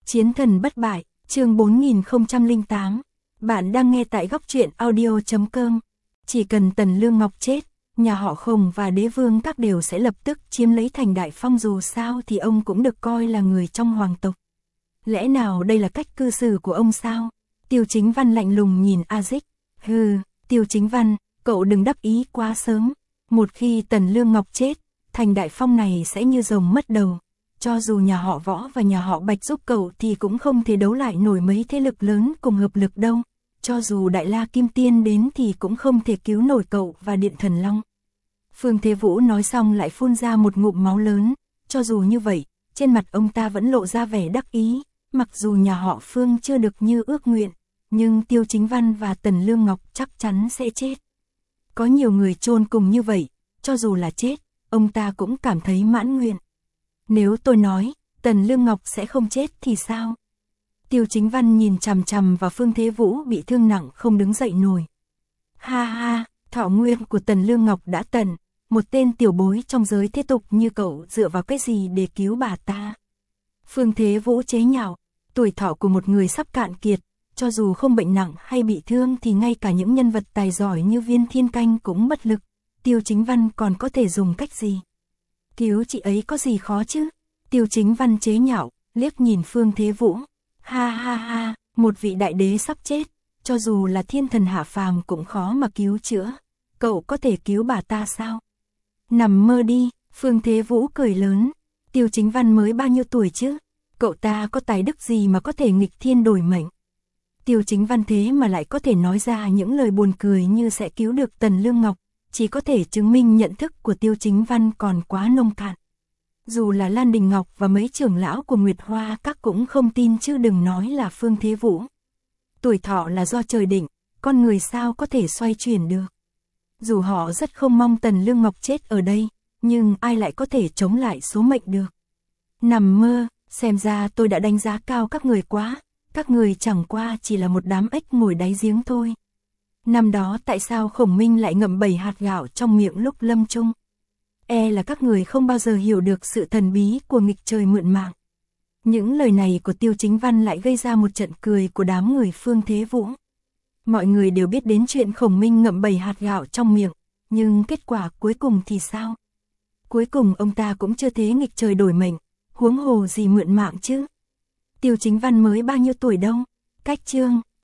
Chiến thần bất bại, chương 4008. Bạn đang nghe tại góc truyện audio.com. Chỉ cần Tần Lương Ngọc chết, nhà họ Khổng và đế vương các đều sẽ lập tức chiếm lấy thành Đại Phong, dù sao thì ông cũng được coi là người trong hoàng tộc. Lẽ nào đây là cách cư xử của ông sao? Tiêu Chính Văn lạnh lùng nhìn A Dích. Hừ, Tiêu Chính Văn, cậu đừng đắc ý quá sớm. Một khi Tần Lương Ngọc chết, thành Đại Phong này sẽ như rồng mất đầu. Cho dù nhà họ Võ và nhà họ Bạch giúp cậu thì cũng không thể đấu lại nổi mấy thế lực lớn cùng hợp lực đâu. Cho dù Đại La Kim Tiên đến thì cũng không thể cứu nổi cậu và Điện Thần Long. Phương Thế Vũ nói xong lại phun ra một ngụm máu lớn. Cho dù như vậy, trên mặt ông ta vẫn lộ ra vẻ đắc ý. Mặc dù nhà họ Phương chưa được như ước nguyện, nhưng Tiêu Chính Văn và Tần Lương Ngọc chắc chắn sẽ chết. Có nhiều người chôn cùng như vậy, cho dù là chết, ông ta cũng cảm thấy mãn nguyện. Nếu tôi nói, Tần Lương Ngọc sẽ không chết thì sao? Tiêu Chính Văn nhìn chằm chằm vào Phương Thế Vũ bị thương nặng không đứng dậy nổi. Ha ha, thọ nguyên của Tần Lương Ngọc đã tận, một tên tiểu bối trong giới thế tục như cậu dựa vào cái gì để cứu bà ta? Phương Thế Vũ chế nhạo, tuổi thọ của một người sắp cạn kiệt, cho dù không bệnh nặng hay bị thương thì ngay cả những nhân vật tài giỏi như Viên Thiên Canh cũng bất lực. Tiêu Chính Văn còn có thể dùng cách gì? Cứu chị ấy có gì khó chứ? Tiêu Chính Văn chế nhạo, liếc nhìn Phương Thế Vũ. Ha ha ha, một vị đại đế sắp chết, cho dù là thiên thần hạ phàm cũng khó mà cứu chữa. Cậu có thể cứu bà ta sao? Nằm mơ đi, Phương Thế Vũ cười lớn. Tiêu Chính Văn mới bao nhiêu tuổi chứ? Cậu ta có tài đức gì mà có thể nghịch thiên đổi mệnh? Tiêu Chính Văn thế mà lại có thể nói ra những lời buồn cười như sẽ cứu được Tần Lương Ngọc, chỉ có thể chứng minh nhận thức của Tiêu Chính Văn còn quá nông cạn. Dù là Lan Đình Ngọc và mấy trưởng lão của Nguyệt Hoa các cũng không tin, chứ đừng nói là Phương Thế Vũ. Tuổi thọ là do trời định, con người sao có thể xoay chuyển được. Dù họ rất không mong Tần Lương Ngọc chết ở đây, nhưng ai lại có thể chống lại số mệnh được. Nằm mơ, xem ra tôi đã đánh giá cao các người quá, các người chẳng qua chỉ là một đám ếch ngồi đáy giếng thôi. Năm đó tại sao Khổng Minh lại ngậm 7 hạt gạo trong miệng lúc lâm chung? E là các người không bao giờ hiểu được sự thần bí của nghịch trời mượn mạng. Những lời này của Tiêu Chính Văn lại gây ra một trận cười của đám người Phương Thế Vũ. Mọi người đều biết đến chuyện Khổng Minh ngậm 7 hạt gạo trong miệng, nhưng kết quả cuối cùng thì sao? Cuối cùng ông ta cũng chưa thế nghịch trời đổi mệnh, huống hồ gì mượn mạng chứ? Tiêu Chính Văn mới bao nhiêu tuổi đâu? Cách chương,